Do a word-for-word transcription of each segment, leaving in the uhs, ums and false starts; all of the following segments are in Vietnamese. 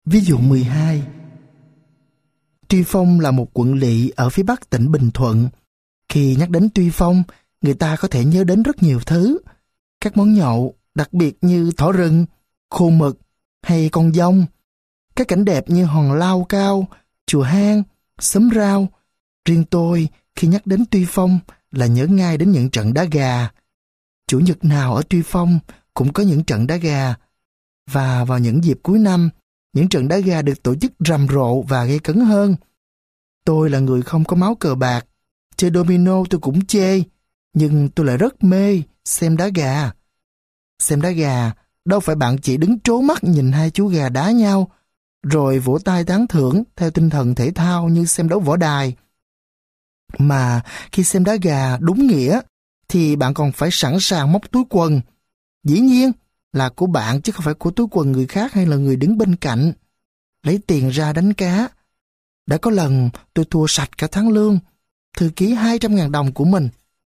Ví dụ mười hai. Tuy Phong là một quận lỵ ở phía bắc tỉnh Bình Thuận. Khi nhắc đến Tuy Phong, người ta có thể nhớ đến rất nhiều thứ. Các món nhậu, đặc biệt như thỏ rừng, khô mực hay con dông. Các cảnh đẹp như hòn lau cao, chùa hang, xóm rau. Riêng tôi, khi nhắc đến Tuy Phong là nhớ ngay đến những trận đá gà. Chủ nhật nào ở Tuy Phong cũng có những trận đá gà. Và vào những dịp cuối năm, những trận đá gà được tổ chức rầm rộ và gây cấn hơn. Tôi là người không có máu cờ bạc, chơi domino tôi cũng chê, nhưng tôi lại rất mê xem đá gà. Xem đá gà, đâu phải bạn chỉ đứng trố mắt nhìn hai chú gà đá nhau, rồi vỗ tay tán thưởng theo tinh thần thể thao như xem đấu võ đài. Mà khi xem đá gà đúng nghĩa, thì bạn còn phải sẵn sàng móc túi quần. Dĩ nhiên là của bạn chứ không phải của túi quần người khác hay là người đứng bên cạnh. Lấy tiền ra đánh cá. Đã có lần tôi thua sạch cả tháng lương, thư ký hai trăm ngàn đồng của mình.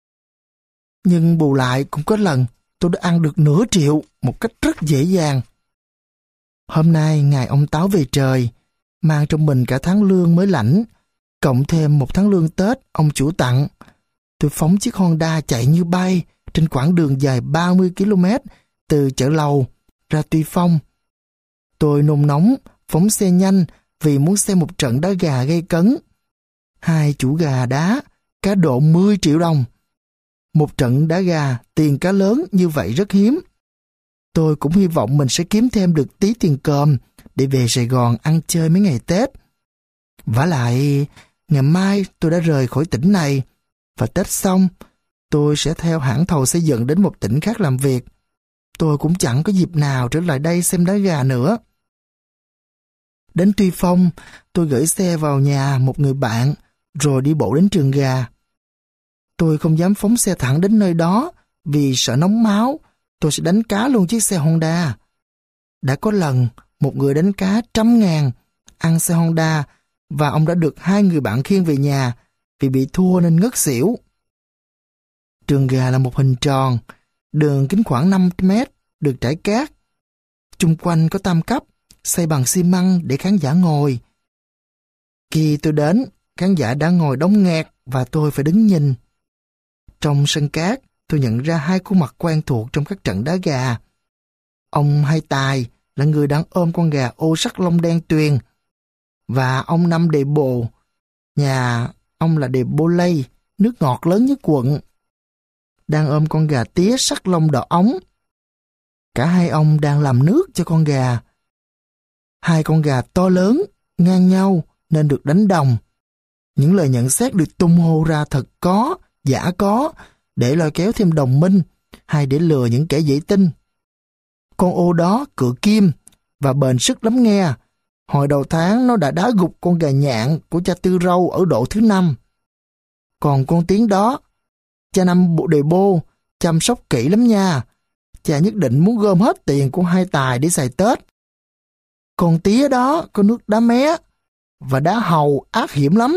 Nhưng bù lại cũng có lần tôi đã ăn được nửa triệu một cách rất dễ dàng. Hôm nay ngày ông Táo về trời, mang trong mình cả tháng lương mới lãnh, cộng thêm một tháng lương Tết ông chủ tặng. Tôi phóng chiếc Honda chạy như bay trên quãng đường dài ba mươi ki lô mét từ chợ Lầu ra Tuy Phong. Tôi nôn nóng phóng xe nhanh vì muốn xem một trận đá gà gây cấn. Hai chủ gà đá, cá độ mười triệu đồng. Một trận đá gà, tiền cá lớn như vậy rất hiếm. Tôi cũng hy vọng mình sẽ kiếm thêm được tí tiền cơm để về Sài Gòn ăn chơi mấy ngày Tết. Vả lại, ngày mai tôi đã rời khỏi tỉnh này, và Tết xong, tôi sẽ theo hãng thầu xây dựng đến một tỉnh khác làm việc. Tôi cũng chẳng có dịp nào trở lại đây xem đá gà nữa. Đến Tuy Phong, tôi gửi xe vào nhà một người bạn, rồi đi bộ đến trường gà. Tôi không dám phóng xe thẳng đến nơi đó, vì sợ nóng máu, tôi sẽ đánh cá luôn chiếc xe Honda. Đã có lần, một người đánh cá trăm ngàn, ăn xe Honda, và ông đã được hai người bạn khiêng về nhà, vì bị thua nên ngất xỉu. Trường gà là một hình tròn, đường kính khoảng năm mét, được trải cát. Chung quanh có tam cấp, xây bằng xi măng để khán giả ngồi. Khi tôi đến, khán giả đã ngồi đống nghẹt và tôi phải đứng nhìn. Trong sân cát, tôi nhận ra hai khuôn mặt quen thuộc trong các trận đá gà. Ông Hai Tài là người đang ôm con gà ô sắt lông đen tuyền, và ông Năm Đề Bồ, nhà ông là Đề Bô Lây, nước ngọt lớn nhất quận, đang ôm con gà tía sắc lông đỏ óng. Cả hai ông đang làm nước cho con gà. Hai con gà to lớn, ngang nhau nên được đánh đồng. Những lời nhận xét được tung hô ra thật có, giả có, để lôi kéo thêm đồng minh, hay để lừa những kẻ dễ tin. Con ô đó cựa kim và bền sức lắm nghe. Hồi đầu tháng nó đã đá gục con gà nhạn của cha Tư Râu ở độ thứ năm. Còn con Tiến đó, cha Năm Bộ Đề Bô chăm sóc kỹ lắm nha. Cha nhất định muốn gom hết tiền của Hai Tài để xài Tết. Con tía đó có nước đá mé và đá hầu ác hiểm lắm.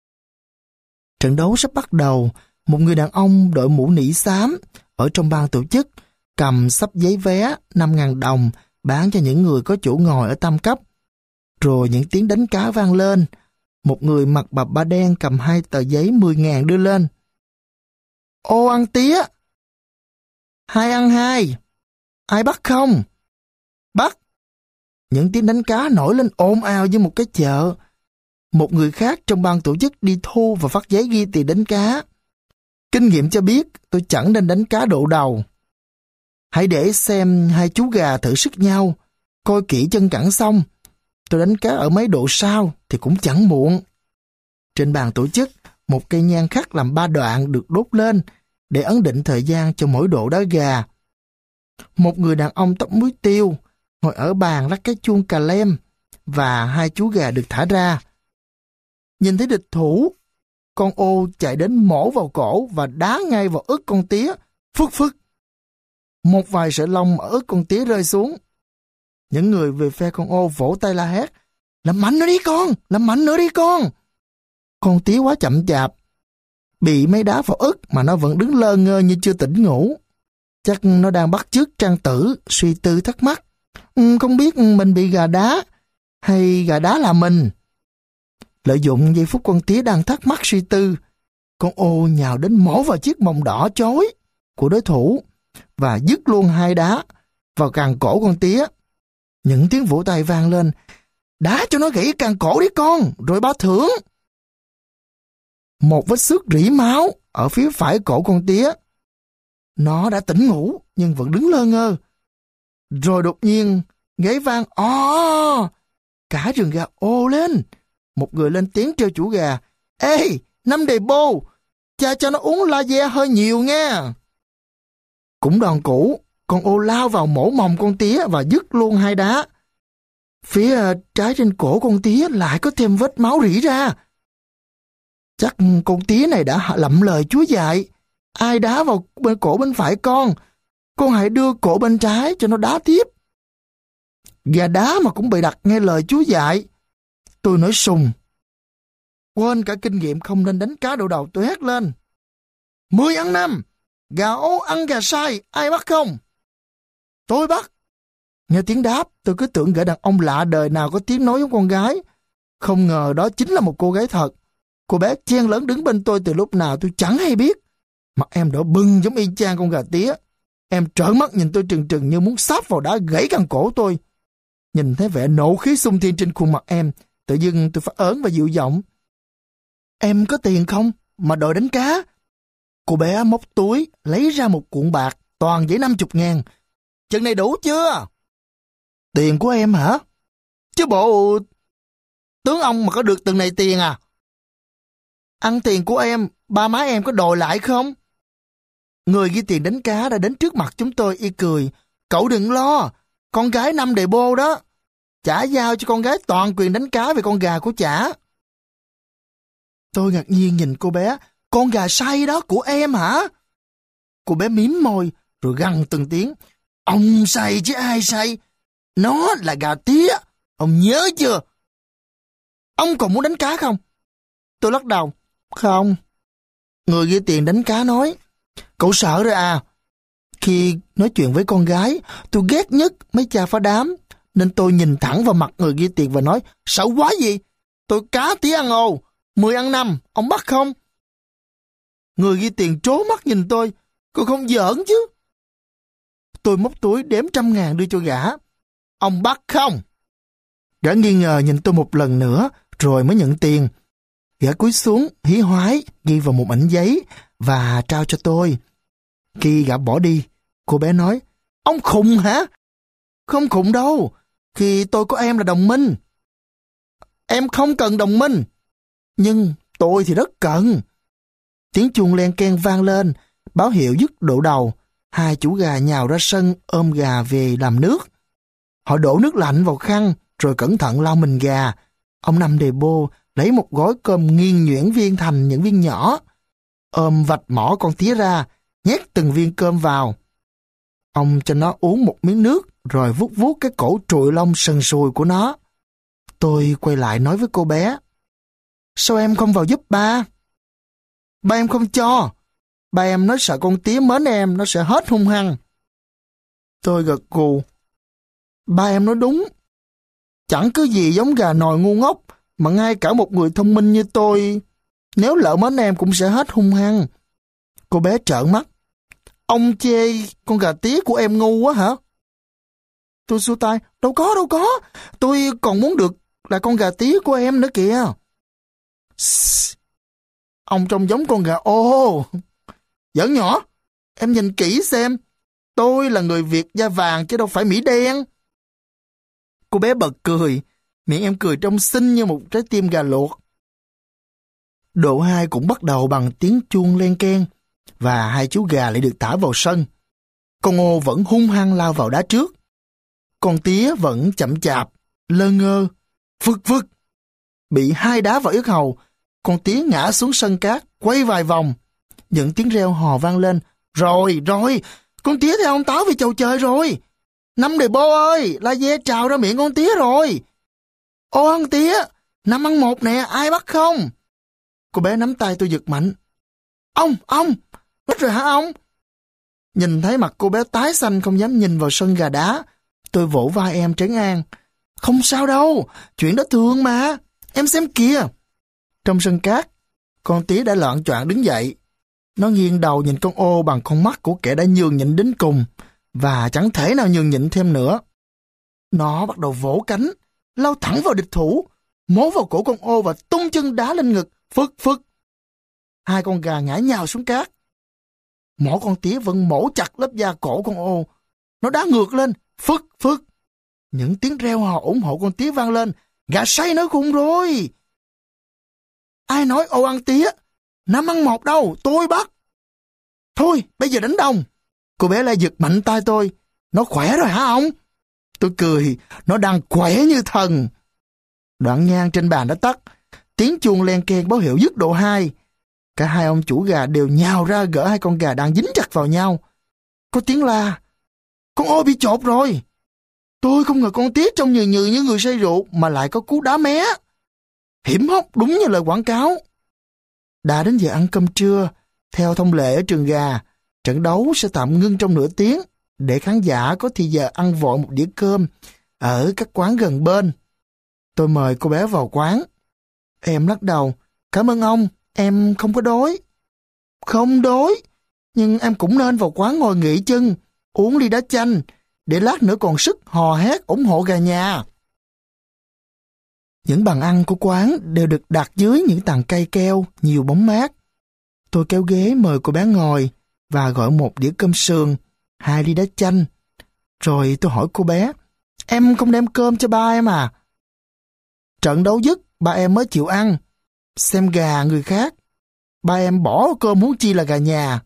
Trận đấu sắp bắt đầu, một người đàn ông đội mũ nỉ xám ở trong ban tổ chức cầm xấp giấy vé năm ngàn đồng bán cho những người có chỗ ngồi ở tam cấp. Rồi những tiếng đánh cá vang lên. Một người mặc bạp ba đen cầm hai tờ giấy mười ngàn đưa lên. Ô ăn tía. Hai ăn hai. Ai bắt không? Bắt. Những tiếng đánh cá nổi lên ồn ào như một cái chợ. Một người khác trong ban tổ chức đi thu và phát giấy ghi tiền đánh cá. Kinh nghiệm cho biết tôi chẳng nên đánh cá độ đầu. Hãy để xem hai chú gà thử sức nhau, coi kỹ chân cẳng xong. Tôi đánh cá ở mấy độ sau thì cũng chẳng muộn. Trên bàn tổ chức, một cây nhang khắc làm ba đoạn được đốt lên để ấn định thời gian cho mỗi độ đá gà. Một người đàn ông tóc muối tiêu ngồi ở bàn lắc cái chuông cà lem và hai chú gà được thả ra. Nhìn thấy địch thủ, con ô chạy đến mổ vào cổ và đá ngay vào ức con tía, phức phức. Một vài sợi lông ở ức con tía rơi xuống. Những người về phe con ô vỗ tay la hét, làm mạnh nữa đi con, làm mạnh nữa đi con. Con tía quá chậm chạp, bị mấy đá vào ức mà nó vẫn đứng lơ ngơ như chưa tỉnh ngủ. Chắc nó đang bắt chước Trang Tử, suy tư thắc mắc. Ừ, không biết mình bị gà đá, hay gà đá là mình? Lợi dụng giây phút con tía đang thắc mắc suy tư, con ô nhào đến mổ vào chiếc mồng đỏ chói của đối thủ và dứt luôn hai đá vào càng cổ con tía. Những tiếng vỗ tay vang lên. Đá cho nó gãy càng cổ đi con, rồi ba thưởng. Một vết xước rỉ máu ở phía phải cổ con tía. Nó đã tỉnh ngủ nhưng vẫn đứng lơ ngơ. Rồi đột nhiên gáy vang o. Cả rừng gà ô lên. Một người lên tiếng trêu chủ gà. Ê, năm đề bô, cha cho nó uống laser hơi nhiều nha. Cũng đòn cũ, con ô lao vào mổ mồng con tía và dứt luôn hai đá. Phía trái trên cổ con tía lại có thêm vết máu rỉ ra. Chắc con tía này đã lậm lời Chúa dạy. Ai đá vào bên cổ bên phải con, con hãy đưa cổ bên trái cho nó đá tiếp. Gà đá mà cũng bị đặt nghe lời Chúa dạy. Tôi nổi sùng. Quên cả kinh nghiệm không nên đánh cá độ đầu, tôi hét lên. Mười ăn năm, gà ố ăn gà sai, ai bắt không? Tôi bắt. Nghe tiếng đáp, tôi cứ tưởng gã đàn ông lạ đời nào có tiếng nói giống con gái. Không ngờ đó chính là một cô gái thật. Cô bé chen lớn đứng bên tôi từ lúc nào tôi chẳng hay biết. Mặt em đỏ bừng giống y chang con gà tía. Em trợn mắt nhìn tôi trừng trừng như muốn sáp vào đá gãy căng cổ tôi. Nhìn thấy vẻ nộ khí xung thiên trên khuôn mặt em, tự dưng tôi phát ớn và dịu giọng. Em có tiền không mà đòi đánh cá? Cô bé móc túi, lấy ra một cuộn bạc, toàn giấy năm chục ngàn. Chừng này đủ chưa? Tiền của em hả? Chứ bộ tướng ông mà có được từng này tiền à? Ăn tiền của em, ba má em có đòi lại không? Người ghi tiền đánh cá đã đến trước mặt chúng tôi y cười. Cậu đừng lo, con gái năm đề bô đó. Chả giao cho con gái toàn quyền đánh cá về con gà của chả. Tôi ngạc nhiên nhìn cô bé. Con gà say đó của em hả? Cô bé mím môi rồi gằn từng tiếng. Ông say chứ ai say? Nó là gà tía. Ông nhớ chưa? Ông còn muốn đánh cá không? Tôi lắc đầu. Không. Người ghi tiền đánh cá nói. Cậu sợ rồi à? Khi nói chuyện với con gái, tôi ghét nhất mấy cha phá đám. Nên tôi nhìn thẳng vào mặt người ghi tiền và nói. Sợ quá gì? Tôi cá tía ăn ồ. Mười ăn năm, ông bắt không? Người ghi tiền trố mắt nhìn tôi. Cô không giỡn chứ? Tôi móc túi đếm trăm ngàn đưa cho gã. Ông bắt không? Gã nghi ngờ nhìn tôi một lần nữa rồi mới nhận tiền. Gã cúi xuống hí hoái ghi vào một mảnh giấy và trao cho tôi. Khi gã bỏ đi, cô bé nói. Ông khùng hả? Không khùng đâu. Khi tôi có em là đồng minh. Em không cần đồng minh. Nhưng tôi thì rất cần. Tiếng chuông len keng vang lên, báo hiệu dứt độ đầu. Hai chủ gà nhào ra sân ôm gà về làm nước. Họ đổ nước lạnh vào khăn rồi cẩn thận lau mình gà. Ông Năm đề bô lấy một gói cơm nghiền nhuyễn viên thành những viên nhỏ. Ôm vạch mỏ con tía ra, nhét từng viên cơm vào. Ông cho nó uống một miếng nước rồi vuốt vuốt cái cổ trụi lông sần sùi của nó. Tôi quay lại nói với cô bé. Sao em không vào giúp ba? Ba em không cho. Ba em nói sợ con tía mến em, nó sẽ hết hung hăng. Tôi gật gù. Ba em nói đúng. Chẳng có gì giống gà nòi ngu ngốc, mà ngay cả một người thông minh như tôi, nếu lỡ mến em cũng sẽ hết hung hăng. Cô bé trợn mắt. Ông chê con gà tía của em ngu quá hả? Tôi xua tay. Đâu có, đâu có. Tôi còn muốn được là con gà tía của em nữa kìa. Sss. Ông trông giống con gà ô. Giỡn nhỏ. Em nhìn kỹ xem. Tôi là người Việt da vàng chứ đâu phải Mỹ đen. Cô bé bật cười. Miệng em cười trông xinh như một trái tim gà luộc. Độ hai cũng bắt đầu bằng tiếng chuông len keng. Và hai chú gà lại được thả vào sân. Con ô vẫn hung hăng lao vào đá trước. Con tía vẫn chậm chạp, lơ ngơ, phực phực. Bị hai đá vào yết hầu, con tía ngã xuống sân cát, quay vài vòng. Những tiếng reo hò vang lên. Rồi, rồi, con tía theo ông Táo về chầu trời rồi. Năm đề bô ơi, la dê trào ra miệng con tía rồi. Ô ăn tía, năm ăn một nè, ai bắt không? Cô bé nắm tay tôi giật mạnh. Ông, ông, bắt rồi hả ông? Nhìn thấy mặt cô bé tái xanh không dám nhìn vào sân gà đá. Tôi vỗ vai em trấn an. Không sao đâu, chuyện đó thường mà. Em xem kìa. Trong sân cát, con tía đã loạng choạng đứng dậy. Nó nghiêng đầu nhìn con ô bằng con mắt của kẻ đã nhường nhịn đến cùng, và chẳng thể nào nhường nhịn thêm nữa. Nó bắt đầu vỗ cánh, lao thẳng vào địch thủ, mố vào cổ con ô và tung chân đá lên ngực, phức phức. Hai con gà ngã nhào xuống cát. Mỏ con tía vẫn mổ chặt lớp da cổ con ô. Nó đá ngược lên, phức phức. Những tiếng reo hò ủng hộ con tía vang lên. Gà say nói khùng rồi. Ai nói ô ăn tía? Năm ăn một đâu, tôi bắt. Thôi, bây giờ đánh đồng. Cô bé lại giật mạnh tay tôi. Nó khỏe rồi hả ông? Tôi cười, nó đang khỏe như thần. Đoạn nhang trên bàn đã tắt. Tiếng chuông len keng báo hiệu dứt độ hai. Cả hai ông chủ gà đều nhào ra gỡ hai con gà đang dính chặt vào nhau. Có tiếng la. Con ô bị chộp rồi. Tôi không ngờ con tía trông nhừ nhừ như người say rượu mà lại có cú đá mé. Hiểm hóc đúng như lời quảng cáo. Đã đến giờ ăn cơm trưa. Theo thông lệ ở trường gà, trận đấu sẽ tạm ngưng trong nửa tiếng để khán giả có thì giờ ăn vội một đĩa cơm ở các quán gần bên. Tôi mời cô bé vào quán. Em lắc đầu. Cảm ơn ông, em không có đói. Không đói, nhưng em cũng nên vào quán ngồi nghỉ chân, uống ly đá chanh, để lát nữa còn sức hò hét ủng hộ gà nhà. Những bàn ăn của quán đều được đặt dưới những tàn cây keo, nhiều bóng mát. Tôi kéo ghế mời cô bé ngồi và gọi một đĩa cơm sườn, hai ly đá chanh. Rồi tôi hỏi cô bé, em không đem cơm cho ba em à? Trận đấu dứt, ba em mới chịu ăn. Xem gà người khác, ba em bỏ cơm huống chi là gà nhà.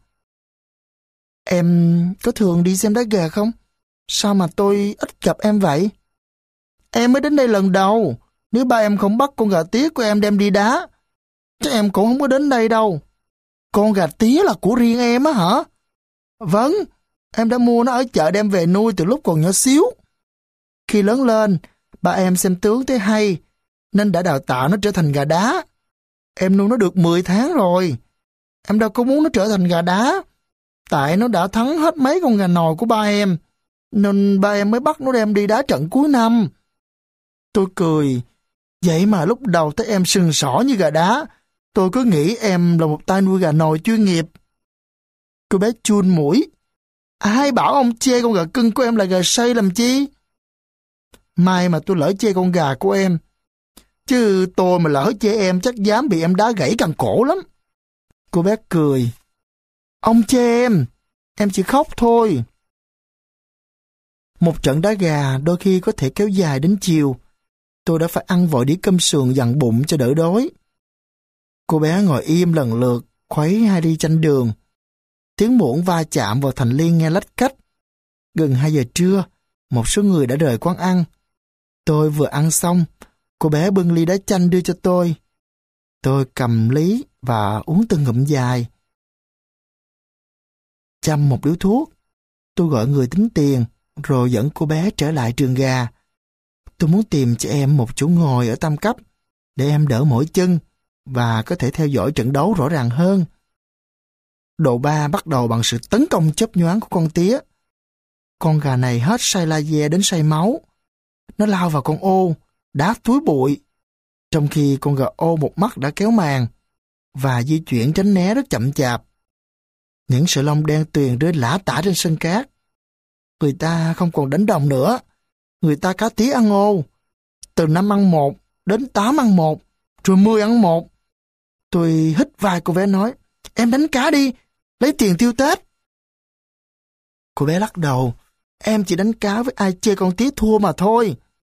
Em có thường đi xem đá gà không? Sao mà tôi ít gặp em vậy? Em mới đến đây lần đầu. Nếu ba em không bắt con gà tía của em đem đi đá, chắc em cũng không có đến đây đâu. Con gà tía là của riêng em á hả? Vâng, em đã mua nó ở chợ đem về nuôi từ lúc còn nhỏ xíu. Khi lớn lên, ba em xem tướng thấy hay, nên đã đào tạo nó trở thành gà đá. Em nuôi nó được mười tháng rồi. Em đâu có muốn nó trở thành gà đá. Tại nó đã thắng hết mấy con gà nòi của ba em, nên ba em mới bắt nó đem đi đá trận cuối năm. Tôi cười. Vậy mà lúc đầu thấy em sừng sỏ như gà đá, tôi cứ nghĩ em là một tay nuôi gà nòi chuyên nghiệp. Cô bé chun mũi. Ai bảo ông chê con gà cưng của em là gà say làm chi? May mà tôi lỡ chê con gà của em. Chứ tôi mà lỡ chê em chắc dám bị em đá gãy cẳng cổ lắm. Cô bé cười. Ông chê em, em chỉ khóc thôi. Một trận đá gà đôi khi có thể kéo dài đến chiều. Tôi đã phải ăn vội đĩa cơm sườn dặn bụng cho đỡ đói. Cô bé ngồi im lần lượt, khuấy hai ly chanh đường. Tiếng muỗng va chạm vào thành liên nghe lách cách. Gần hai giờ trưa, một số người đã rời quán ăn. Tôi vừa ăn xong, cô bé bưng ly đá chanh đưa cho tôi. Tôi cầm lý và uống từng ngụm dài. Chăm một điếu thuốc, tôi gọi người tính tiền, rồi dẫn cô bé trở lại trường gà. Tôi muốn tìm cho em một chỗ ngồi ở tam cấp, để em đỡ mỏi chân và có thể theo dõi trận đấu rõ ràng hơn. Độ ba bắt đầu bằng sự tấn công chớp nhoáng của con tía. Con gà này hết say laser đến say máu. Nó lao vào con ô, đá túi bụi, trong khi con gà ô một mắt đã kéo màn và di chuyển tránh né rất chậm chạp. Những sợi lông đen tuyền rơi lả tả trên sân cát. Người ta không còn đánh đồng nữa. Người ta cá tía ăn ô. Từ năm ăn một đến tám ăn một, rồi mười ăn một. Tôi hít vai cô bé nói, em đánh cá đi, lấy tiền tiêu Tết. Cô bé lắc đầu, em chỉ đánh cá với ai chê con tía thua mà thôi.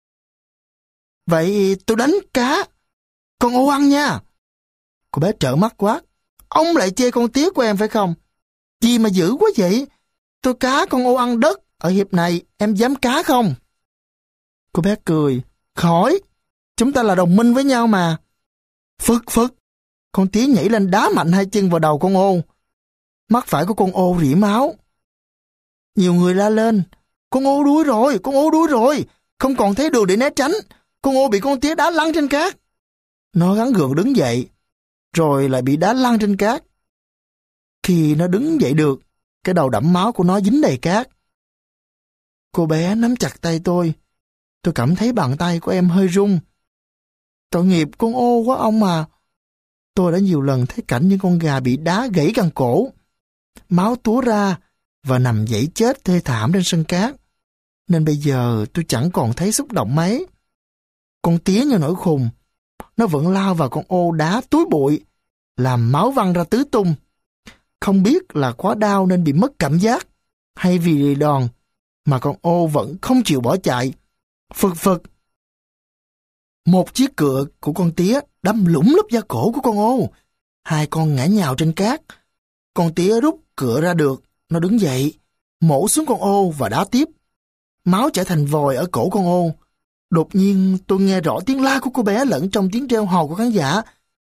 Vậy tôi đánh cá, con ô ăn nha. Cô bé trợn mắt quát, ông lại chê con tía của em phải không? Gì mà dữ quá vậy? Tôi cá con ô ăn đất, ở hiệp này em dám cá không? Cô bé cười, khỏi, chúng ta là đồng minh với nhau mà. Phức phức, con tía nhảy lên đá mạnh hai chân vào đầu con ô. Mắt phải của con ô rỉ máu. Nhiều người la lên, con ô đuối rồi, con ô đuối rồi, không còn thấy đường để né tránh, con ô bị con tía đá lăn trên cát. Nó gắng gượng đứng dậy, rồi lại bị đá lăn trên cát. Khi nó đứng dậy được, cái đầu đẫm máu của nó dính đầy cát. Cô bé nắm chặt tay tôi. Tôi cảm thấy bàn tay của em hơi run. Tội nghiệp con ô quá ông à. Tôi đã nhiều lần thấy cảnh những con gà bị đá gãy gần cổ, máu túa ra và nằm dãy chết thê thảm trên sân cát. Nên bây giờ tôi chẳng còn thấy xúc động mấy. Con tía như nổi khùng, nó vẫn lao vào con ô đá túi bụi, làm máu văng ra tứ tung. Không biết là quá đau nên bị mất cảm giác, hay vì đòn, mà con ô vẫn không chịu bỏ chạy. Phực phực. Một chiếc cựa của con tía đâm lủng lúp da cổ của con ô. Hai con ngã nhào trên cát. Con tía rút cựa ra được, nó đứng dậy, mổ xuống con ô và đá tiếp. Máu chảy thành vòi ở cổ con ô. Đột nhiên tôi nghe rõ tiếng la của cô bé lẫn trong tiếng reo hò của khán giả.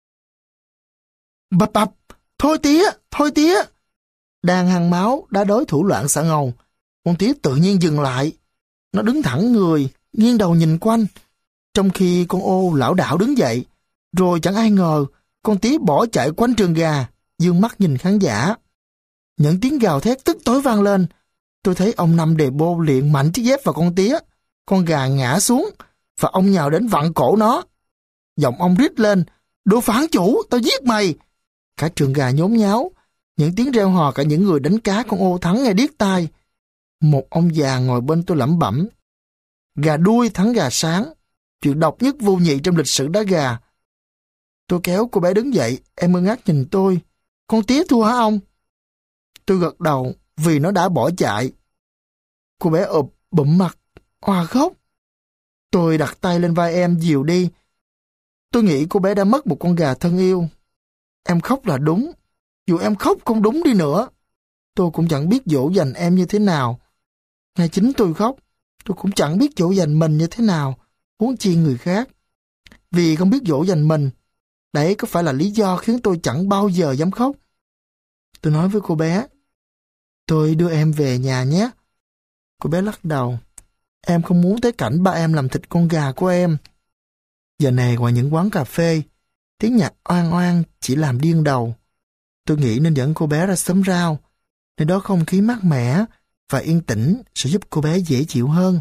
Bập bập, thôi tía, thôi tía. Đàn hàng máu đã đối thủ loạn xạ ngầu. Con tía tự nhiên dừng lại. Nó đứng thẳng người, nghiêng đầu nhìn quanh, trong khi con ô lảo đảo đứng dậy. Rồi chẳng ai ngờ, con tía bỏ chạy quanh trường gà, dương mắt nhìn khán giả. Những tiếng gào thét tức tối vang lên. Tôi thấy ông Năm Đề Bô liền mạnh chiếc dép vào con tía. Con gà ngã xuống, và ông nhào đến vặn cổ nó. Giọng ông rít lên, đồ phản chủ, tao giết mày. Cả trường gà nhốn nháo, những tiếng reo hò cả những người đánh cá con ô thắng nghe điếc tai. Một ông già ngồi bên tôi lẩm bẩm, gà đuôi thắng gà sáng, chuyện độc nhất vô nhị trong lịch sử đá gà. Tôi kéo cô bé đứng dậy, em ngơ ngác nhìn tôi. Con tía thua hả ông? Tôi gật đầu vì nó đã bỏ chạy. Cô bé ụp bụm mặt, òa khóc. Tôi đặt tay lên vai em dìu đi. Tôi nghĩ cô bé đã mất một con gà thân yêu. Em khóc là đúng. Dù em khóc không đúng đi nữa, tôi cũng chẳng biết dỗ dành em như thế nào. Ngay chính tôi khóc, tôi cũng chẳng biết dỗ dành mình như thế nào, huống chi người khác. Vì không biết dỗ dành mình, đấy có phải là lý do khiến tôi chẳng bao giờ dám khóc. Tôi nói với cô bé, tôi đưa em về nhà nhé. Cô bé lắc đầu, em không muốn thấy cảnh ba em làm thịt con gà của em. Giờ này ngoài những quán cà phê, tiếng nhạc oan oan chỉ làm điên đầu. Tôi nghĩ nên dẫn cô bé ra xóm rau, nơi đó không khí mát mẻ và yên tĩnh sẽ giúp cô bé dễ chịu hơn.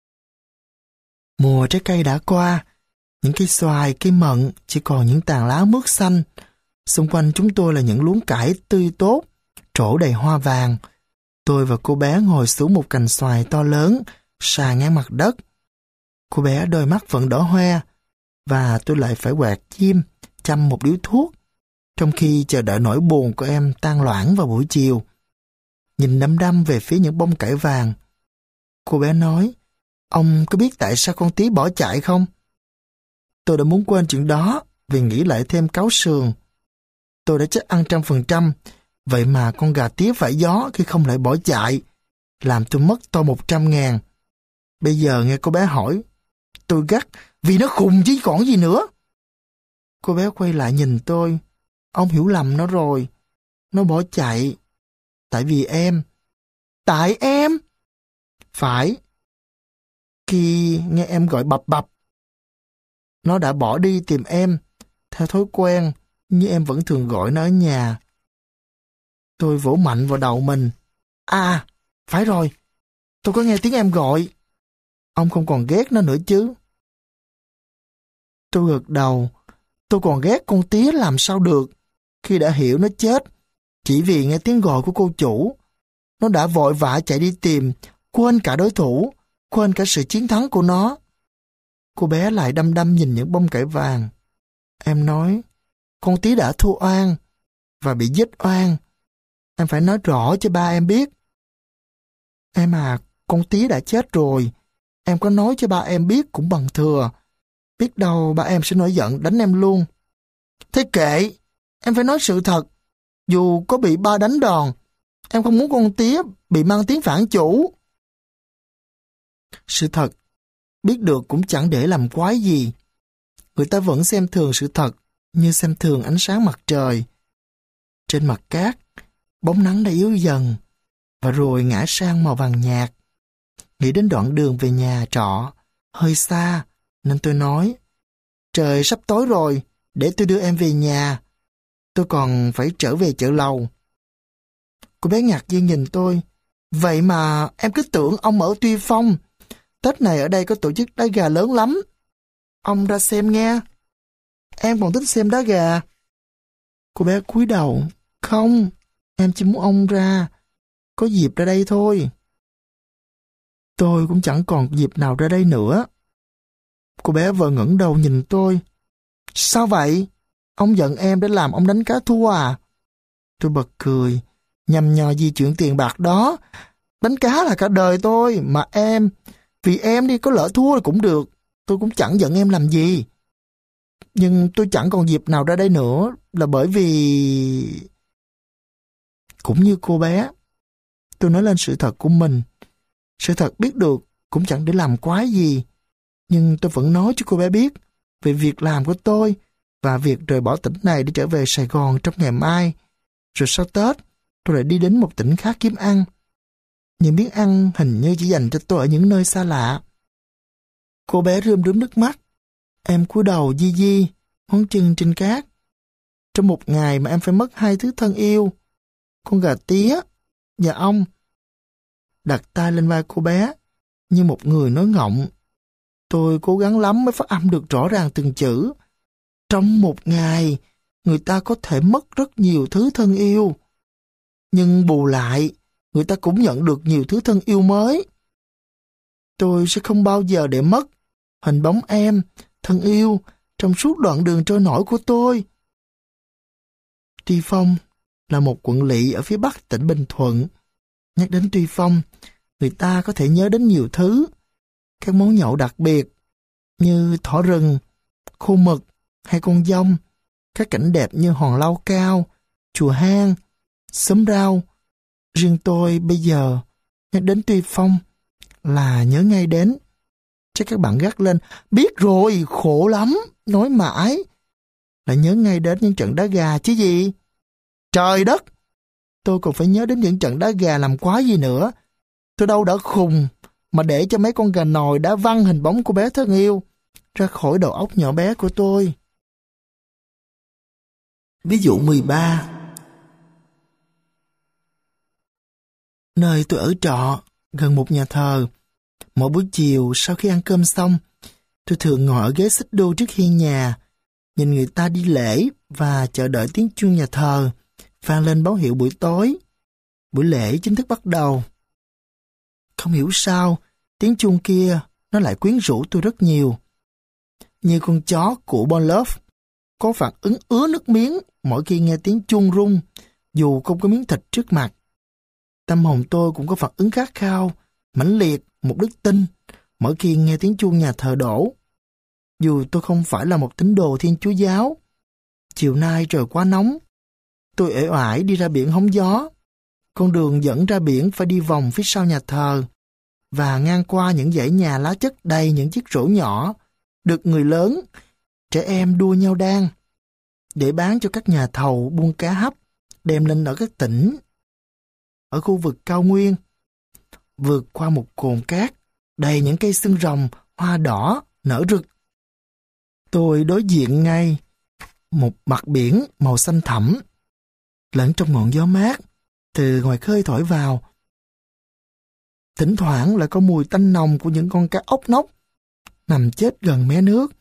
Mùa trái cây đã qua, những cây xoài, cây mận chỉ còn những tàn lá mướt xanh. Xung quanh chúng tôi là những luống cải tươi tốt, trổ đầy hoa vàng. Tôi và cô bé ngồi xuống một cành xoài to lớn, xà ngang mặt đất. Cô bé đôi mắt vẫn đỏ hoe, và tôi lại phải quạt chim, chăm một điếu thuốc, trong khi chờ đợi nỗi buồn của em tan loãng vào buổi chiều. Nhìn đăm đăm về phía những bông cải vàng, cô bé nói, ông có biết tại sao con tía bỏ chạy không? Tôi đã muốn quên chuyện đó vì nghĩ lại thêm cáu sườn. Tôi đã chắc ăn trăm phần trăm, vậy mà con gà tía phải gió khi không lại bỏ chạy, làm tôi mất to một trăm ngàn. Bây giờ nghe cô bé hỏi, tôi gắt vì nó khùng chứ còn gì nữa. Cô bé quay lại nhìn tôi, ông hiểu lầm nó rồi, nó bỏ chạy. Tại vì em. Tại em? Phải. Khi nghe em gọi bập bập, nó đã bỏ đi tìm em, theo thói quen, như em vẫn thường gọi nó ở nhà. Tôi vỗ mạnh vào đầu mình. À, phải rồi, tôi có nghe tiếng em gọi. Ông không còn ghét nó nữa chứ? Tôi gật đầu. Tôi còn ghét con tía làm sao được, khi đã hiểu nó chết, chỉ vì nghe tiếng gọi của cô chủ. Nó đã vội vã chạy đi tìm, quên cả đối thủ, quên cả sự chiến thắng của nó. Cô bé lại đăm đăm nhìn những bông cải vàng. Em nói, con tía đã thua oan, và bị giết oan. Em phải nói rõ cho ba em biết. Em à, con tía đã chết rồi. Em có nói cho ba em biết cũng bằng thừa. Biết đâu ba em sẽ nổi giận đánh em luôn. Thế kệ, em phải nói sự thật. Dù có bị ba đánh đòn, em không muốn con tía bị mang tiếng phản chủ. Sự thật, biết được cũng chẳng để làm quái gì. Người ta vẫn xem thường sự thật như xem thường ánh sáng mặt trời. Trên mặt cát, bóng nắng đã yếu dần, và rồi ngã sang màu vàng nhạt. Nghĩ đến đoạn đường về nhà trọ, hơi xa, nên tôi nói, trời sắp tối rồi, để tôi đưa em về nhà. Tôi còn phải trở về chợ Lầu. Cô bé ngạc nhiên nhìn tôi. Vậy mà em cứ tưởng ông ở Tuy Phong. Tết này ở đây có tổ chức đá gà lớn lắm. Ông ra xem nghe. Em còn thích xem đá gà. Cô bé cúi đầu. Không, em chỉ muốn ông ra. Có dịp ra đây thôi. Tôi cũng chẳng còn dịp nào ra đây nữa. Cô bé vờ ngẩng đầu nhìn tôi. Sao vậy? Ông giận em để làm ông đánh cá thua à? Tôi bật cười. Nhằm nhò gì chuyện tiền bạc đó. Đánh cá là cả đời tôi. Mà em, vì em đi có lỡ thua thì cũng được. Tôi cũng chẳng giận em làm gì. Nhưng tôi chẳng còn dịp nào ra đây nữa là bởi vì... Cũng như cô bé, tôi nói lên sự thật của mình. Sự thật biết được cũng chẳng để làm quái gì. Nhưng tôi vẫn nói cho cô bé biết về việc làm của tôi và việc rời bỏ tỉnh này để trở về Sài Gòn trong ngày mai. Rồi sau Tết, tôi lại đi đến một tỉnh khác kiếm ăn. Những miếng ăn hình như chỉ dành cho tôi ở những nơi xa lạ. Cô bé rơm rớm nước mắt. Em cúi đầu di di, ngón chân trên cát. Trong một ngày mà em phải mất hai thứ thân yêu, con gà tía và ông. Đặt tay lên vai cô bé, như một người nói ngọng. Tôi cố gắng lắm mới phát âm được rõ ràng từng chữ. Trong một ngày, người ta có thể mất rất nhiều thứ thân yêu. Nhưng bù lại, người ta cũng nhận được nhiều thứ thân yêu mới. Tôi sẽ không bao giờ để mất hình bóng em, thân yêu, trong suốt đoạn đường trôi nổi của tôi. Tuy Phong là một quận lỵ ở phía bắc tỉnh Bình Thuận. Nhắc đến Tuy Phong, người ta có thể nhớ đến nhiều thứ. Các món nhậu đặc biệt như thỏ rừng, khô mực hay con dông, các cảnh đẹp như hòn lau cao, chùa hang, xóm rau. Riêng tôi bây giờ nhắc đến Tuy Phong là nhớ ngay đến. Chắc các bạn gắt lên, biết rồi, khổ lắm, nói mãi. Là nhớ ngay đến những trận đá gà chứ gì. Trời đất! Tôi còn phải nhớ đến những trận đá gà làm quái gì nữa. Tôi đâu đã khùng mà để cho mấy con gà nòi đã văng hình bóng của bé thân yêu ra khỏi đầu óc nhỏ bé của tôi. Ví dụ mười ba. Nơi tôi ở trọ, gần một nhà thờ. Mỗi buổi chiều sau khi ăn cơm xong, tôi thường ngồi ở ghế xích đu trước hiên nhà, nhìn người ta đi lễ và chờ đợi tiếng chuông nhà thờ vang lên báo hiệu buổi tối. Buổi lễ chính thức bắt đầu. Không hiểu sao, tiếng chuông kia nó lại quyến rũ tôi rất nhiều. Như con chó của Bon Love, có phản ứng ứa nước miếng mỗi khi nghe tiếng chuông rung, dù không có miếng thịt trước mặt. Tâm hồn tôi cũng có phản ứng khát khao, mãnh liệt, một đức tin, mỗi khi nghe tiếng chuông nhà thờ đổ. Dù tôi không phải là một tín đồ Thiên Chúa giáo. Chiều nay trời quá nóng, tôi uể oải đi ra biển hóng gió. Con đường dẫn ra biển phải đi vòng phía sau nhà thờ và ngang qua những dãy nhà lá chất đầy những chiếc rổ nhỏ được người lớn, trẻ em đua nhau đan để bán cho các nhà thầu buôn cá hấp đem lên ở các tỉnh. Ở khu vực cao nguyên, vượt qua một cồn cát đầy những cây xương rồng hoa đỏ nở rực, tôi đối diện ngay một mặt biển màu xanh thẳm, lẫn trong ngọn gió mát từ ngoài khơi thổi vào. Thỉnh thoảng lại có mùi tanh nồng của những con cá ốc nóc nằm chết gần mé nước.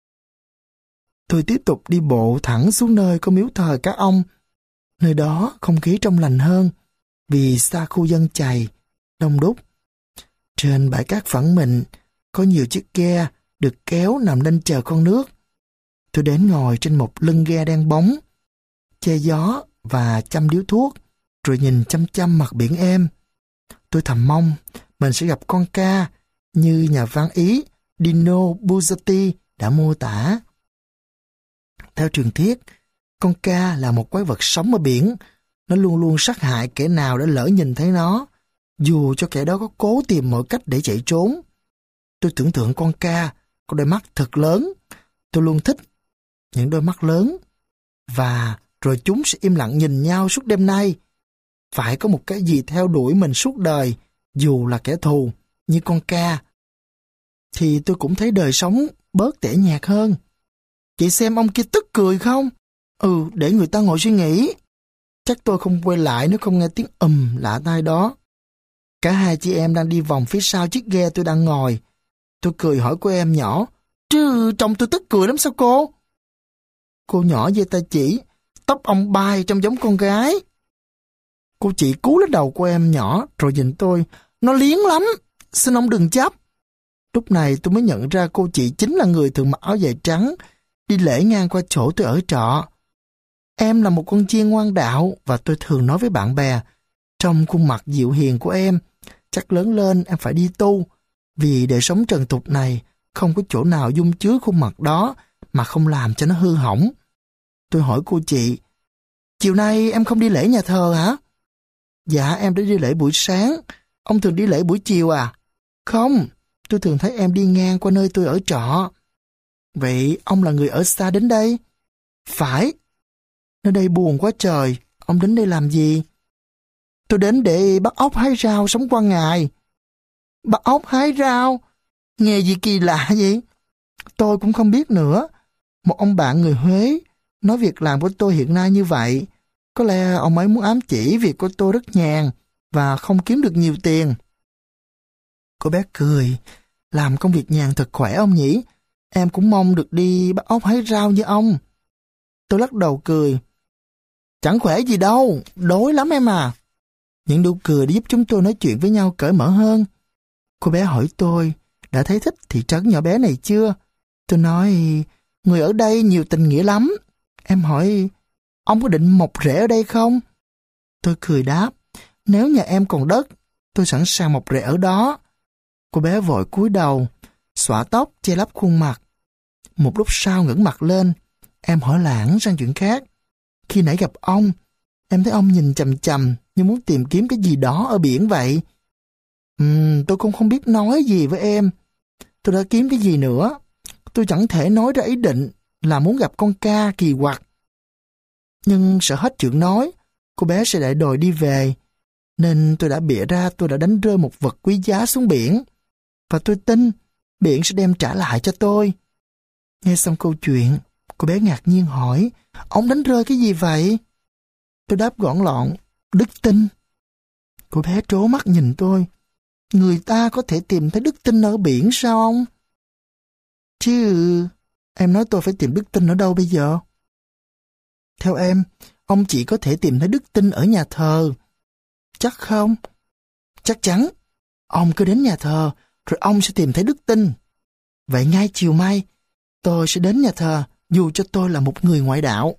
Tôi tiếp tục đi bộ thẳng xuống nơi có miếu thờ cá ông. Nơi đó không khí trong lành hơn vì xa khu dân chày, đông đúc. Trên bãi cát phẳng mịn có nhiều chiếc ghe được kéo nằm lên chờ con nước. Tôi đến ngồi trên một lưng ghe đen bóng, che gió và chăm điếu thuốc, rồi nhìn chăm chăm mặt biển êm. Tôi thầm mong mình sẽ gặp con ca như nhà văn Ý Dino Buzzati đã mô tả. Theo truyền thuyết, con ca là một quái vật sống ở biển. Nó luôn luôn sát hại kẻ nào đã lỡ nhìn thấy nó, dù cho kẻ đó có cố tìm mọi cách để chạy trốn. Tôi tưởng tượng con ca có đôi mắt thật lớn. Tôi luôn thích những đôi mắt lớn. Và rồi chúng sẽ im lặng nhìn nhau suốt đêm nay. Phải có một cái gì theo đuổi mình suốt đời, dù là kẻ thù, như con ca. Thì tôi cũng thấy đời sống bớt tẻ nhạt hơn. Chị xem ông kia tức cười không? Ừ, để người ta ngồi suy nghĩ. Chắc tôi không quay lại nếu không nghe tiếng ầm lạ tai đó. Cả hai chị em đang đi vòng phía sau chiếc ghe tôi đang ngồi, Tôi cười hỏi cô em nhỏ, chứ trông tôi tức cười lắm sao cô? Cô nhỏ giơ tay chỉ, tóc ông bay trông giống con gái. Cô chị cú lên đầu cô em nhỏ rồi nhìn tôi, nó liếng lắm, xin ông đừng chấp. Lúc này tôi mới nhận ra cô chị chính là người thường mặc áo dài trắng, đi lễ ngang qua chỗ tôi ở trọ. Em là một con chiên ngoan đạo và tôi thường nói với bạn bè, trong khuôn mặt dịu hiền của em, chắc lớn lên em phải đi tu, vì để sống trần tục này, không có chỗ nào dung chứa khuôn mặt đó mà không làm cho nó hư hỏng. Tôi hỏi cô chị, chiều nay em không đi lễ nhà thờ hả? Dạ em đã đi lễ buổi sáng, ông thường đi lễ buổi chiều à? Không, tôi thường thấy em đi ngang qua nơi tôi ở trọ. Vậy ông là người ở xa đến đây? Phải. Nơi đây buồn quá trời, ông đến đây làm gì? Tôi đến để bắt ốc hái rau sống qua ngày. Bắt ốc hái rau? Nghe gì kỳ lạ vậy? Tôi cũng không biết nữa. Một ông bạn người Huế nói việc làm của tôi hiện nay như vậy. Có lẽ ông ấy muốn ám chỉ việc của tôi rất nhàn và không kiếm được nhiều tiền. Cô bé cười. Làm công việc nhàn thật khỏe ông nhỉ? Em cũng mong được đi bắt ốc hái rau như ông. Tôi lắc đầu cười. Chẳng khỏe gì đâu, đói lắm em à. Những nụ cười để giúp chúng tôi nói chuyện với nhau cởi mở hơn. Cô bé hỏi tôi, đã thấy thích thị trấn nhỏ bé này chưa? Tôi nói, người ở đây nhiều tình nghĩa lắm. Em hỏi, ông có định mọc rễ ở đây không? Tôi cười đáp, nếu nhà em còn đất, tôi sẵn sàng mọc rễ ở đó. Cô bé vội cúi đầu, xõa tóc che lấp khuôn mặt. Một lúc sau ngẩng mặt lên, em hỏi lảng sang chuyện khác. Khi nãy gặp ông, em thấy ông nhìn chằm chằm như muốn tìm kiếm cái gì đó ở biển vậy. Ừm, tôi cũng không biết nói gì với em. Tôi đã kiếm cái gì nữa. Tôi chẳng thể nói ra ý định là muốn gặp con ca kỳ quặc. Nhưng sợ hết chuyện nói, cô bé sẽ lại đòi đi về. Nên tôi đã bịa ra tôi đã đánh rơi một vật quý giá xuống biển. Và tôi tin biển sẽ đem trả lại cho tôi. Nghe xong câu chuyện, cô bé ngạc nhiên hỏi, ông đánh rơi cái gì vậy? Tôi đáp gọn lọn, đức tin. Cô bé trố mắt nhìn tôi. Người ta có thể tìm thấy đức tin ở biển sao ông? Chứ em nói tôi phải tìm đức tin ở đâu bây giờ? Theo em, ông chỉ có thể tìm thấy đức tin ở nhà thờ. Chắc không? Chắc chắn. Ông cứ đến nhà thờ, rồi ông sẽ tìm thấy đức tin. Vậy ngay chiều mai, tôi sẽ đến nhà thờ, dù cho tôi là một người ngoại đạo.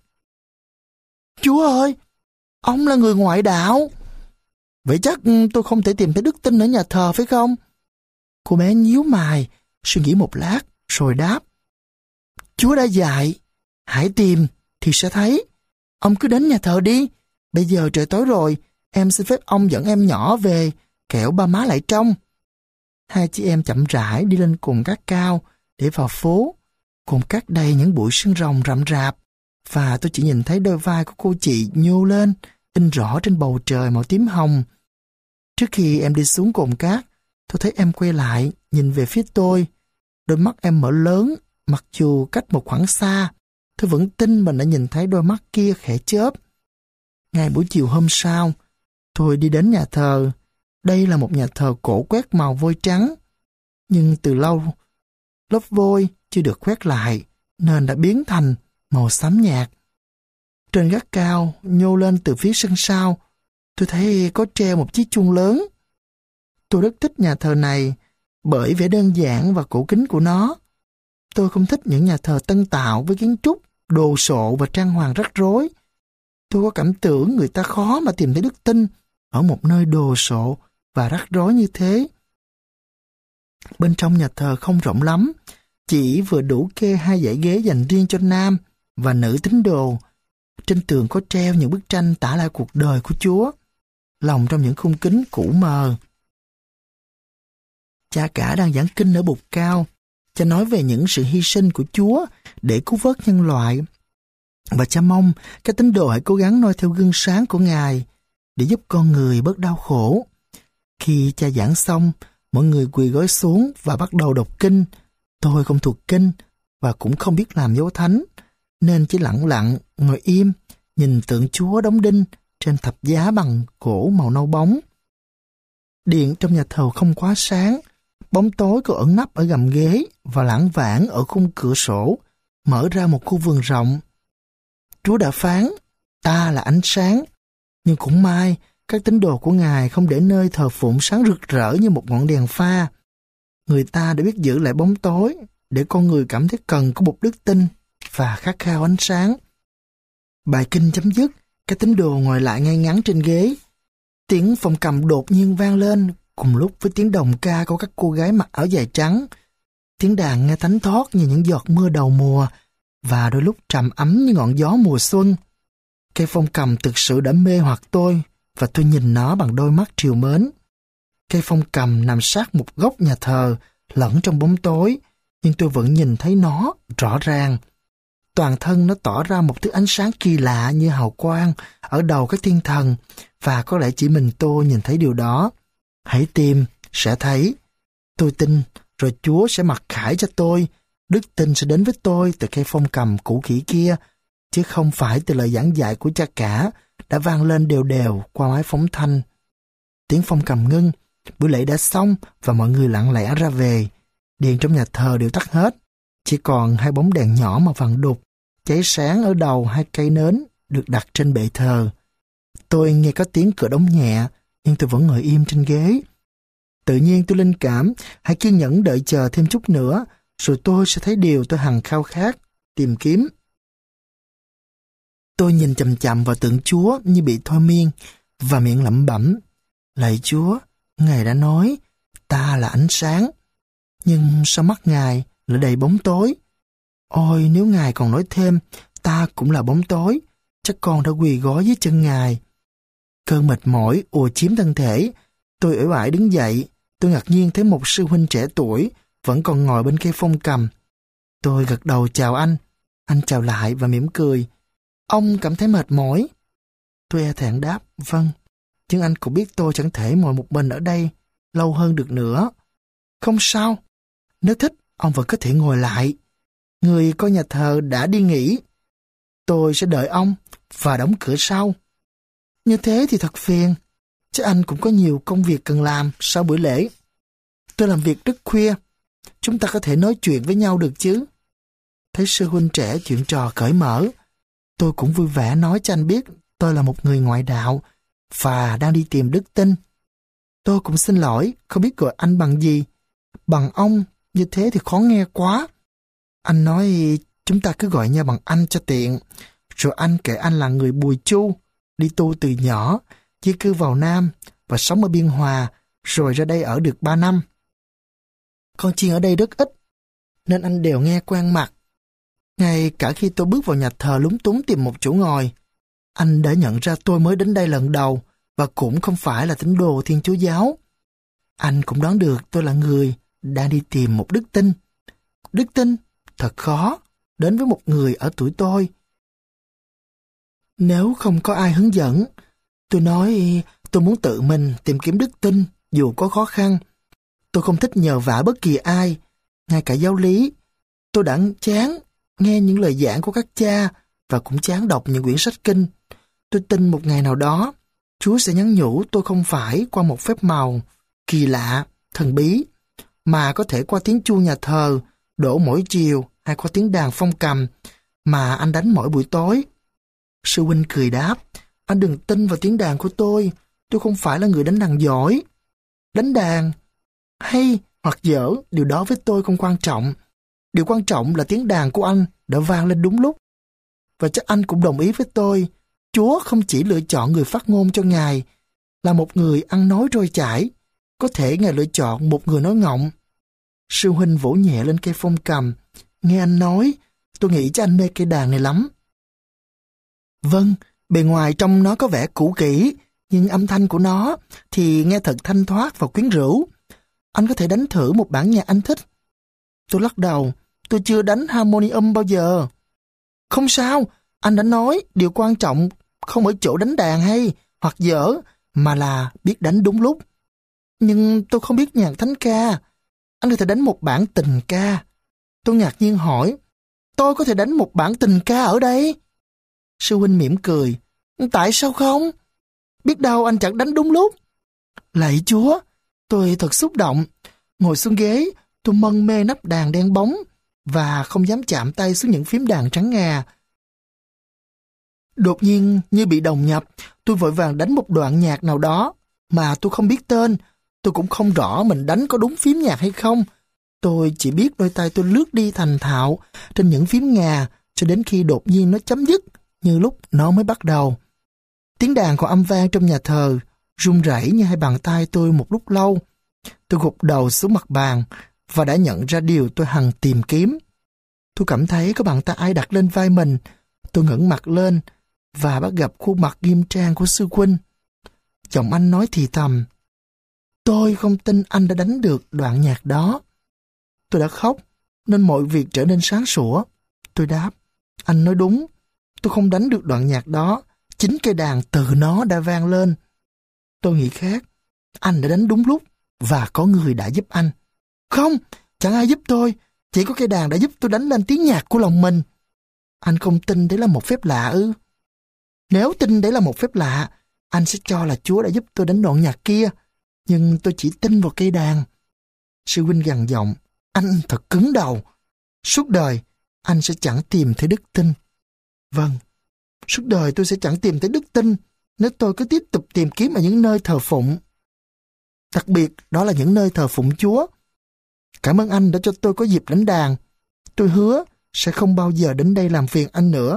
Chúa ơi! Ông là người ngoại đạo? Vậy chắc tôi không thể tìm thấy đức tin ở nhà thờ phải không? Cô bé nhíu mày, suy nghĩ một lát, rồi đáp. Chúa đã dạy, hãy tìm thì sẽ thấy. Ông cứ đến nhà thờ đi. Bây giờ trời tối rồi, em xin phép ông dẫn em nhỏ về, kẻo ba má lại trông. Hai chị em chậm rãi đi lên cồn cát cao để vào phố. Cồn cát đầy những bụi sương rồng rậm rạp, và tôi chỉ nhìn thấy đôi vai của cô chị nhô lên, in rõ trên bầu trời màu tím hồng. Trước khi em đi xuống cồn cát, tôi thấy em quay lại, nhìn về phía tôi. Đôi mắt em mở lớn, mặc dù cách một khoảng xa, tôi vẫn tin mình đã nhìn thấy đôi mắt kia khẽ chớp. Ngày buổi chiều hôm sau, tôi đi đến nhà thờ. Đây là một nhà thờ cổ quét màu vôi trắng. Nhưng từ lâu, lớp vôi chưa được quét lại, nên đã biến thành màu xám nhạt. Trên gác cao, nhô lên từ phía sân sau, tôi thấy có treo một chiếc chuông lớn. Tôi rất thích nhà thờ này bởi vẻ đơn giản và cổ kính của nó. Tôi không thích những nhà thờ tân tạo với kiến trúc, đồ sộ và trang hoàng rắc rối. Tôi có cảm tưởng người ta khó mà tìm thấy đức tin ở một nơi đồ sộ và rắc rối như thế. Bên trong nhà thờ không rộng lắm, chỉ vừa đủ kê hai dãy ghế dành riêng cho nam và nữ tín đồ. Trên tường có treo những bức tranh tả lại cuộc đời của Chúa, lồng trong những khung kính cũ mờ. Cha cả đang giảng kinh ở bục cao. Cha nói về những sự hy sinh của Chúa để cứu vớt nhân loại. Và cha mong các tín đồ hãy cố gắng noi theo gương sáng của Ngài để giúp con người bớt đau khổ. Khi cha giảng xong, mọi người quỳ gối xuống và bắt đầu đọc kinh. Tôi không thuộc kinh và cũng không biết làm dấu thánh, nên chỉ lặng lặng ngồi im nhìn tượng Chúa đóng đinh trên thập giá bằng gỗ màu nâu bóng. Điện trong nhà thờ không quá sáng, bóng tối cứ ẩn nấp ở gầm ghế và lảng vảng ở khung cửa sổ, mở ra một khu vườn rộng. Chúa đã phán, ta là ánh sáng, nhưng cũng may, các tín đồ của Ngài không để nơi thờ phụng sáng rực rỡ như một ngọn đèn pha. Người ta đã biết giữ lại bóng tối, để con người cảm thấy cần có một đức tin và khát khao ánh sáng. Bài kinh chấm dứt, các tín đồ ngồi lại ngay ngắn trên ghế. Tiếng phong cầm đột nhiên vang lên, cùng lúc với tiếng đồng ca của các cô gái mặc áo dài trắng. Tiếng đàn nghe thánh thót như những giọt mưa đầu mùa, và đôi lúc trầm ấm như ngọn gió mùa xuân. Cây phong cầm thực sự đã mê hoặc tôi, và tôi nhìn nó bằng đôi mắt trìu mến. Cây phong cầm nằm sát một góc nhà thờ, lẫn trong bóng tối, nhưng tôi vẫn nhìn thấy nó rõ ràng. Toàn thân nó tỏ ra một thứ ánh sáng kỳ lạ như hào quang ở đầu các thiên thần, và có lẽ chỉ mình tôi nhìn thấy điều đó. Hãy tìm, sẽ thấy. Tôi tin, rồi Chúa sẽ mặc khải cho tôi. Đức tin sẽ đến với tôi từ cây phong cầm cũ kỹ kia, chứ không phải từ lời giảng dạy của cha cả đã vang lên đều đều qua máy phóng thanh. Tiếng phong cầm ngưng, buổi lễ đã xong và mọi người lặng lẽ ra về. Đèn trong nhà thờ đều tắt hết, chỉ còn hai bóng đèn nhỏ màu vàng đục cháy sáng ở đầu hai cây nến được đặt trên bệ thờ. Tôi nghe có tiếng cửa đóng nhẹ, nhưng tôi vẫn ngồi im trên ghế. Tự nhiên tôi linh cảm, hãy kiên nhẫn đợi chờ thêm chút nữa, rồi tôi sẽ thấy điều tôi hằng khao khát, tìm kiếm. Tôi nhìn chằm chằm vào tượng Chúa như bị thôi miên, và miệng lẩm bẩm, lạy Chúa, Ngài đã nói, ta là ánh sáng. Nhưng sao mắt Ngài lại đầy bóng tối? Ôi, nếu Ngài còn nói thêm, ta cũng là bóng tối, chắc con đã quỳ gối dưới chân Ngài. Cơn mệt mỏi ùa chiếm thân thể, tôi uể oải đứng dậy. Tôi ngạc nhiên thấy một sư huynh trẻ tuổi vẫn còn ngồi bên cây phong cầm. Tôi gật đầu chào anh. Anh chào lại và mỉm cười. Ông cảm thấy mệt mỏi? Tôi e thẹn đáp, vâng. Nhưng anh cũng biết tôi chẳng thể ngồi một mình ở đây lâu hơn được nữa. Không sao. Nếu thích, ông vẫn có thể ngồi lại. Người coi nhà thờ đã đi nghỉ. Tôi sẽ đợi ông và đóng cửa sau. Như thế thì thật phiền. Chứ anh cũng có nhiều công việc cần làm sau buổi lễ. Tôi làm việc rất khuya. Chúng ta có thể nói chuyện với nhau được chứ? Thấy sư huynh trẻ chuyện trò cởi mở, tôi cũng vui vẻ nói cho anh biết tôi là một người ngoại đạo và đang đi tìm đức tin. Tôi cũng xin lỗi, không biết gọi anh bằng gì. Bằng ông, như thế thì khó nghe quá. Anh nói chúng ta cứ gọi nhau bằng anh cho tiện. Rồi anh kể anh là người Bùi Chu, đi tu từ nhỏ, di cư vào Nam và sống ở Biên Hòa, rồi ra đây ở được ba năm. Con chiên ở đây rất ít, nên anh đều nghe quen mặt. Ngay cả khi tôi bước vào nhà thờ lúng túng tìm một chỗ ngồi, anh đã nhận ra tôi mới đến đây lần đầu và cũng không phải là tín đồ Thiên Chúa giáo. Anh cũng đoán được tôi là người đang đi tìm một đức tin. Đức tin thật khó đến với một người ở tuổi tôi. Nếu không có ai hướng dẫn, tôi nói tôi muốn tự mình tìm kiếm đức tin dù có khó khăn. Tôi không thích nhờ vả bất kỳ ai, ngay cả giáo lý. Tôi đã chán nghe những lời giảng của các cha và cũng chán đọc những quyển sách kinh. Tôi tin một ngày nào đó, Chúa sẽ nhắn nhủ tôi không phải qua một phép màu kỳ lạ, thần bí, mà có thể qua tiếng chuông nhà thờ đổ mỗi chiều hay qua tiếng đàn phong cầm mà anh đánh mỗi buổi tối. Sư huynh cười đáp, anh đừng tin vào tiếng đàn của tôi, tôi không phải là người đánh đàn giỏi. Đánh đàn hay hoặc dở, điều đó với tôi không quan trọng. Điều quan trọng là tiếng đàn của anh đã vang lên đúng lúc. Và chắc anh cũng đồng ý với tôi, Chúa không chỉ lựa chọn người phát ngôn cho Ngài là một người ăn nói trôi chảy, có thể Ngài lựa chọn một người nói ngọng. Sư huynh vỗ nhẹ lên cây phong cầm. Nghe anh nói, tôi nghĩ cho anh mê cây đàn này lắm. Vâng, bề ngoài trông nó có vẻ cũ kỹ, nhưng âm thanh của nó thì nghe thật thanh thoát và quyến rũ. Anh có thể đánh thử một bản nhạc anh thích. Tôi lắc đầu, tôi chưa đánh harmonium bao giờ. Không sao, anh đã nói điều quan trọng không ở chỗ đánh đàn hay hoặc dở, mà là biết đánh đúng lúc. Nhưng tôi không biết nhạc thánh ca. Anh có thể đánh một bản tình ca. Tôi ngạc nhiên hỏi, tôi có thể đánh một bản tình ca ở đây? Sư huynh mỉm cười, tại sao không? Biết đâu anh chẳng đánh đúng lúc. Lạy Chúa, tôi thật xúc động. Ngồi xuống ghế, tôi mân mê nắp đàn đen bóng và không dám chạm tay xuống những phím đàn trắng ngà. Đột nhiên như bị đồng nhập, tôi vội vàng đánh một đoạn nhạc nào đó mà tôi không biết tên. Tôi cũng không rõ mình đánh có đúng phím nhạc hay không. Tôi chỉ biết đôi tay tôi lướt đi thành thạo trên những phím ngà cho đến khi đột nhiên nó chấm dứt, như lúc nó mới bắt đầu. Tiếng đàn còn âm vang trong nhà thờ, run rẩy như hai bàn tay tôi một lúc lâu. Tôi gục đầu xuống mặt bàn và đã nhận ra điều tôi hằng tìm kiếm. Tôi cảm thấy có bàn tay ai đặt lên vai mình. Tôi ngẩng mặt lên và bắt gặp khuôn mặt nghiêm trang của sư huynh. Giọng anh nói thì thầm: "Tôi không tin anh đã đánh được đoạn nhạc đó." Tôi đã khóc, nên mọi việc trở nên sáng sủa. Tôi đáp: "Anh nói đúng, tôi không đánh được đoạn nhạc đó. Chính cây đàn từ nó đã vang lên." Tôi nghĩ khác. Anh đã đánh đúng lúc và có người đã giúp anh. "Không, chẳng ai giúp tôi. Chỉ có cây đàn đã giúp tôi đánh lên tiếng nhạc của lòng mình." "Anh không tin đấy là một phép lạ ư?" "Nếu tin đấy là một phép lạ, anh sẽ cho là Chúa đã giúp tôi đánh đoạn nhạc kia. Nhưng tôi chỉ tin vào cây đàn." Sư huynh gằn giọng: "Anh thật cứng đầu. Suốt đời, anh sẽ chẳng tìm thấy đức tin." "Vâng, suốt đời tôi sẽ chẳng tìm thấy đức tin nếu tôi cứ tiếp tục tìm kiếm ở những nơi thờ phụng. Đặc biệt đó là những nơi thờ phụng Chúa. Cảm ơn anh đã cho tôi có dịp đánh đàn. Tôi hứa sẽ không bao giờ đến đây làm phiền anh nữa."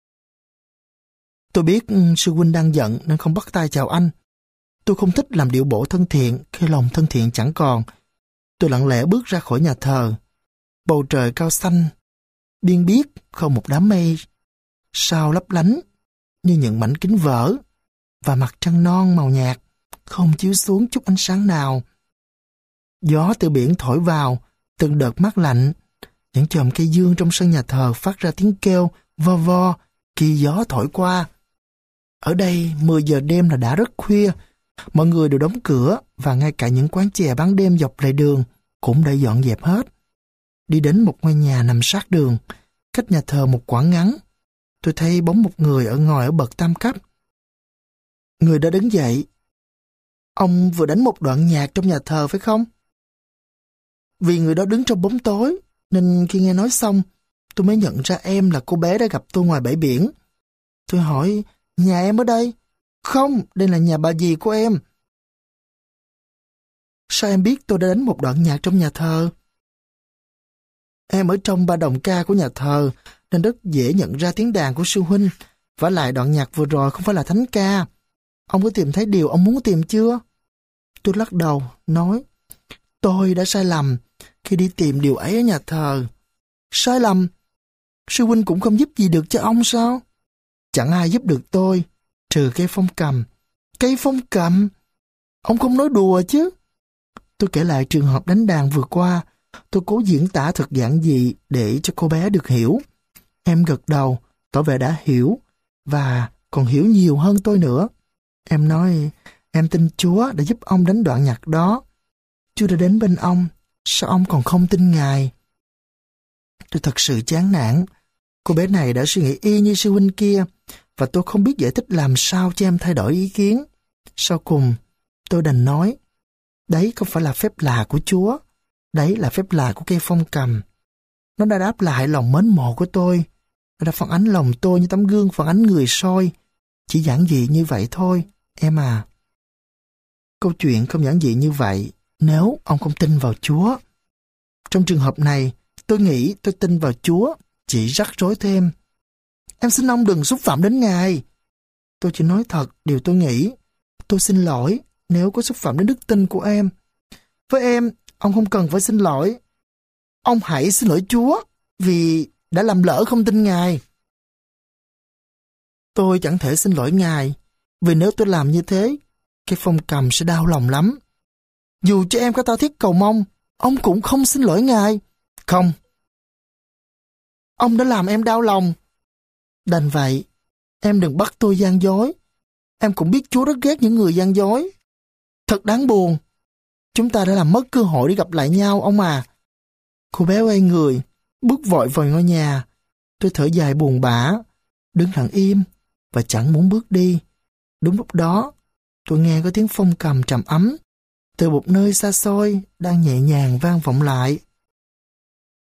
Tôi biết sư huynh đang giận nên không bắt tay chào anh. Tôi không thích làm điệu bộ thân thiện khi lòng thân thiện chẳng còn. Tôi lặng lẽ bước ra khỏi nhà thờ. Bầu trời cao xanh, biên biếc không một đám mây, sao lấp lánh như những mảnh kính vỡ, và mặt trăng non màu nhạt không chiếu xuống chút ánh sáng nào. Gió từ biển thổi vào, từng đợt mát lạnh. Những chòm cây dương trong sân nhà thờ phát ra tiếng kêu vo vo khi gió thổi qua. Ở đây mười giờ đêm là đã rất khuya. Mọi người đều đóng cửa và ngay cả những quán chè bán đêm dọc lề đường cũng đã dọn dẹp hết. Đi đến một ngôi nhà nằm sát đường, cách nhà thờ một quãng ngắn. Tôi thấy bóng một người ở ngồi ở bậc tam cấp. Người đã đứng dậy. "Ông vừa đánh một đoạn nhạc trong nhà thờ phải không?" Vì người đó đứng trong bóng tối, nên khi nghe nói xong, tôi mới nhận ra em là cô bé đã gặp tôi ngoài bãi biển. Tôi hỏi: "Nhà em ở đây?" "Không, đây là nhà bà dì của em." "Sao em biết tôi đã đánh một đoạn nhạc trong nhà thờ?" "Em ở trong ba đồng ca của nhà thờ, nên rất dễ nhận ra tiếng đàn của sư huynh. Vả lại đoạn nhạc vừa rồi không phải là thánh ca. Ông có tìm thấy điều ông muốn tìm chưa?" Tôi lắc đầu, nói: "Tôi đã sai lầm khi đi tìm điều ấy ở nhà thờ." "Sai lầm? Sư huynh cũng không giúp gì được cho ông sao?" "Chẳng ai giúp được tôi, trừ cây phong cầm." "Cây phong cầm? Ông không nói đùa chứ?" Tôi kể lại trường hợp đánh đàn vừa qua. Tôi cố diễn tả thật giản dị để cho cô bé được hiểu. Em gật đầu, tỏ vẻ đã hiểu, và còn hiểu nhiều hơn tôi nữa. Em nói: "Em tin Chúa đã giúp ông đánh đoạn nhạc đó. Chúa đã đến bên ông, sao ông còn không tin Ngài?" Tôi thật sự chán nản. Cô bé này đã suy nghĩ y như sư huynh kia, và tôi không biết giải thích làm sao cho em thay đổi ý kiến. Sau cùng, tôi đành nói: "Đấy không phải là phép lạ của Chúa. Đấy là phép lạ của cây phong cầm. Nó đã đáp lại lòng mến mộ của tôi. Nó đã phản ánh lòng tôi như tấm gương phản ánh người soi. Chỉ giản dị như vậy thôi, em à." Câu chuyện không giản dị như vậy nếu ông không tin vào Chúa. Trong trường hợp này, tôi nghĩ tôi tin vào Chúa chỉ rắc rối thêm. "Em xin ông đừng xúc phạm đến Ngài." Tôi chỉ nói thật điều tôi nghĩ. Tôi xin lỗi nếu có xúc phạm đến đức tin của em. Với em, ông không cần phải xin lỗi. Ông hãy xin lỗi Chúa vì đã làm lỡ không tin Ngài. Tôi chẳng thể xin lỗi Ngài, vì nếu tôi làm như thế, cái phong cầm sẽ đau lòng lắm. Dù cho em có tha thiết cầu mong, ông cũng không xin lỗi Ngài. Không. Ông đã làm em đau lòng. Đành vậy, em đừng bắt tôi gian dối. Em cũng biết Chúa rất ghét những người gian dối. Thật đáng buồn. Chúng ta đã làm mất cơ hội để gặp lại nhau, ông à." Cô bé quay người, bước vội vào ngôi nhà. Tôi thở dài buồn bã, đứng lặng im và chẳng muốn bước đi. Đúng lúc đó, tôi nghe có tiếng phong cầm trầm ấm từ một nơi xa xôi đang nhẹ nhàng vang vọng lại.